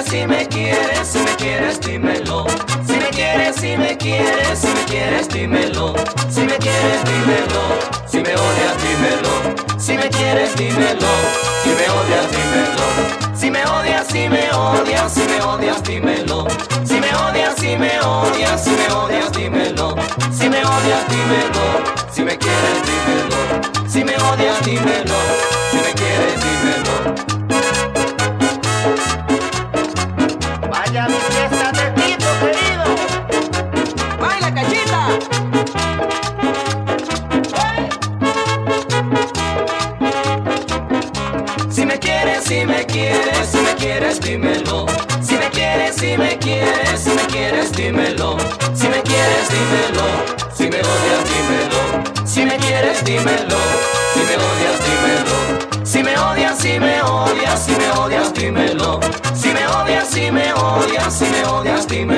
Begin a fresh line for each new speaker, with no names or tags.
si me quieres, si me quieres, dímelo. Si me quieres, si me quieres, si me quieres, dímelo. Si me quieres, dímelo. Si me odias, dímelo. Si me quieres, dímelo. Si me odias, dímelo. Si me odias, si me odias, si me odias, dímelo. Si me odias, si me odias, si me odias, dímelo. Si me odias, dímelo. Si me quieres, dímelo. Si me odias, dímelo. Si me quieres, dímelo.
Vaya mi fiesta de Tito, querido. ¡Baila, cachita!
Si me quieres, si me quieres, si me quieres, dímelo. Si me quieres, si me quieres, si me quieres, dímelo. Si me quieres, dímelo. Si me odias, dímelo. Si me quieres, dímelo. Si me odias, dímelo. Si me odias, si me odias, si me odias, dímelo. Si me odias, si me odias, si me odias, dímelo.